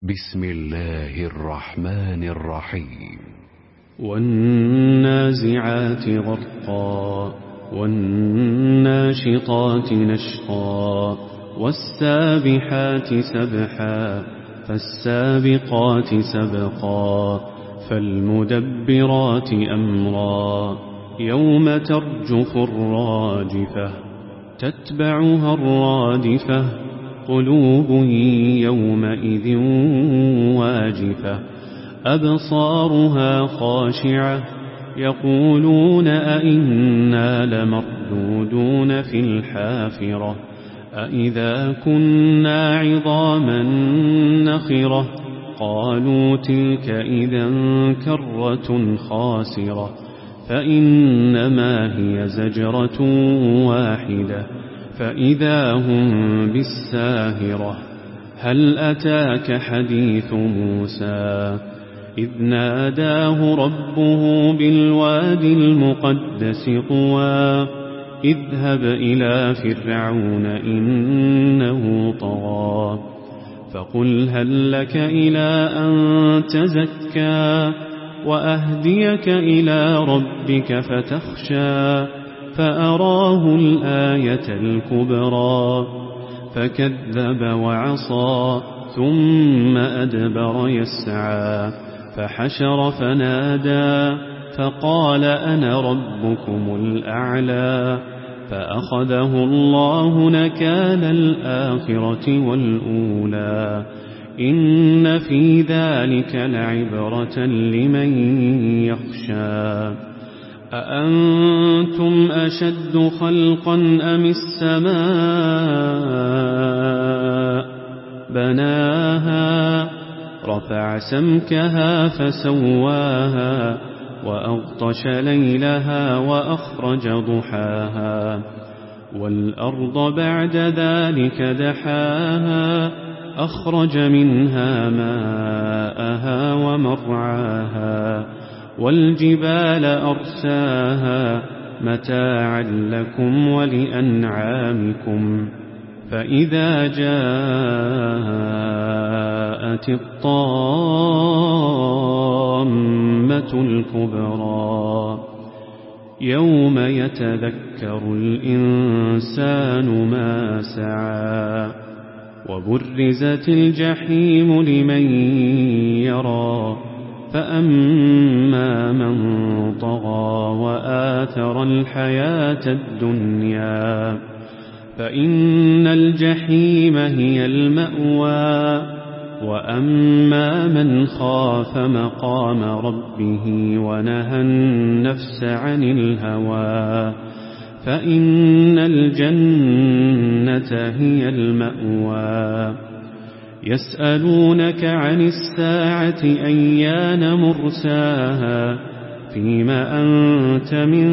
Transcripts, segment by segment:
بسم الله الرحمن الرحيم. والنازعات غرقا والناشطات نشطا والسابحات سبحا فالسابقات سبقا فالمدبرات أمرا يوم ترجف الراجفة تتبعها الرادفة قلوب يومئذ واجفة أبصارها خاشعة يقولون أئنا لمردودون في الحافرة أئذا كنا عظاما نخرة قالوا تلك إذا كرة خاسرة فإنما هي زجرة واحدة فإذا هم بالساهرة هل أتاك حديث موسى إذ ناداه ربه بالواد المقدس طوى اذهب إلى فرعون إنه طغى فقل هل لك إلى أن تزكى وأهديك إلى ربك فتخشى فأراه الآية الكبرى فكذب وعصى ثم أدبر يسعى فحشر فنادى فقال أنا ربكم الأعلى فأخذه الله نكال الآخرة والأولى إن في ذلك لعبرة لمن يخشى أأنتم أشد خلقا أم السماء بناها رفع سمكها فسواها وأغطش ليلها وأخرج ضحاها والأرض بعد ذلك دحاها أخرج منها ماءها ومرعاها والجبال أرساها متاعا لكم ولأنعامكم فإذا جاءت الطامة الكبرى يوم يتذكر الإنسان ما سعى وبرزت الجحيم لمن يرى فأما من طغى وآثر الحياة الدنيا فإن الجحيم هي المأوى وأما من خاف مقام ربه ونهى النفس عن الهوى فإن الجنة هي المأوى يسألونك عن الساعة أيان مرساها فيم أنت من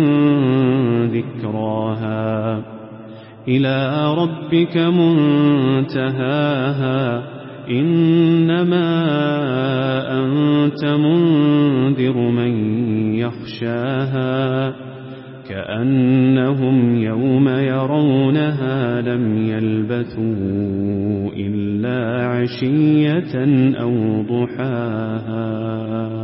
ذكراها إلى ربك منتهاها إنما أنت منذر من يخشاها كأنهم يوم يرونها لم يلبثوا إلا عشية أو ضحاها.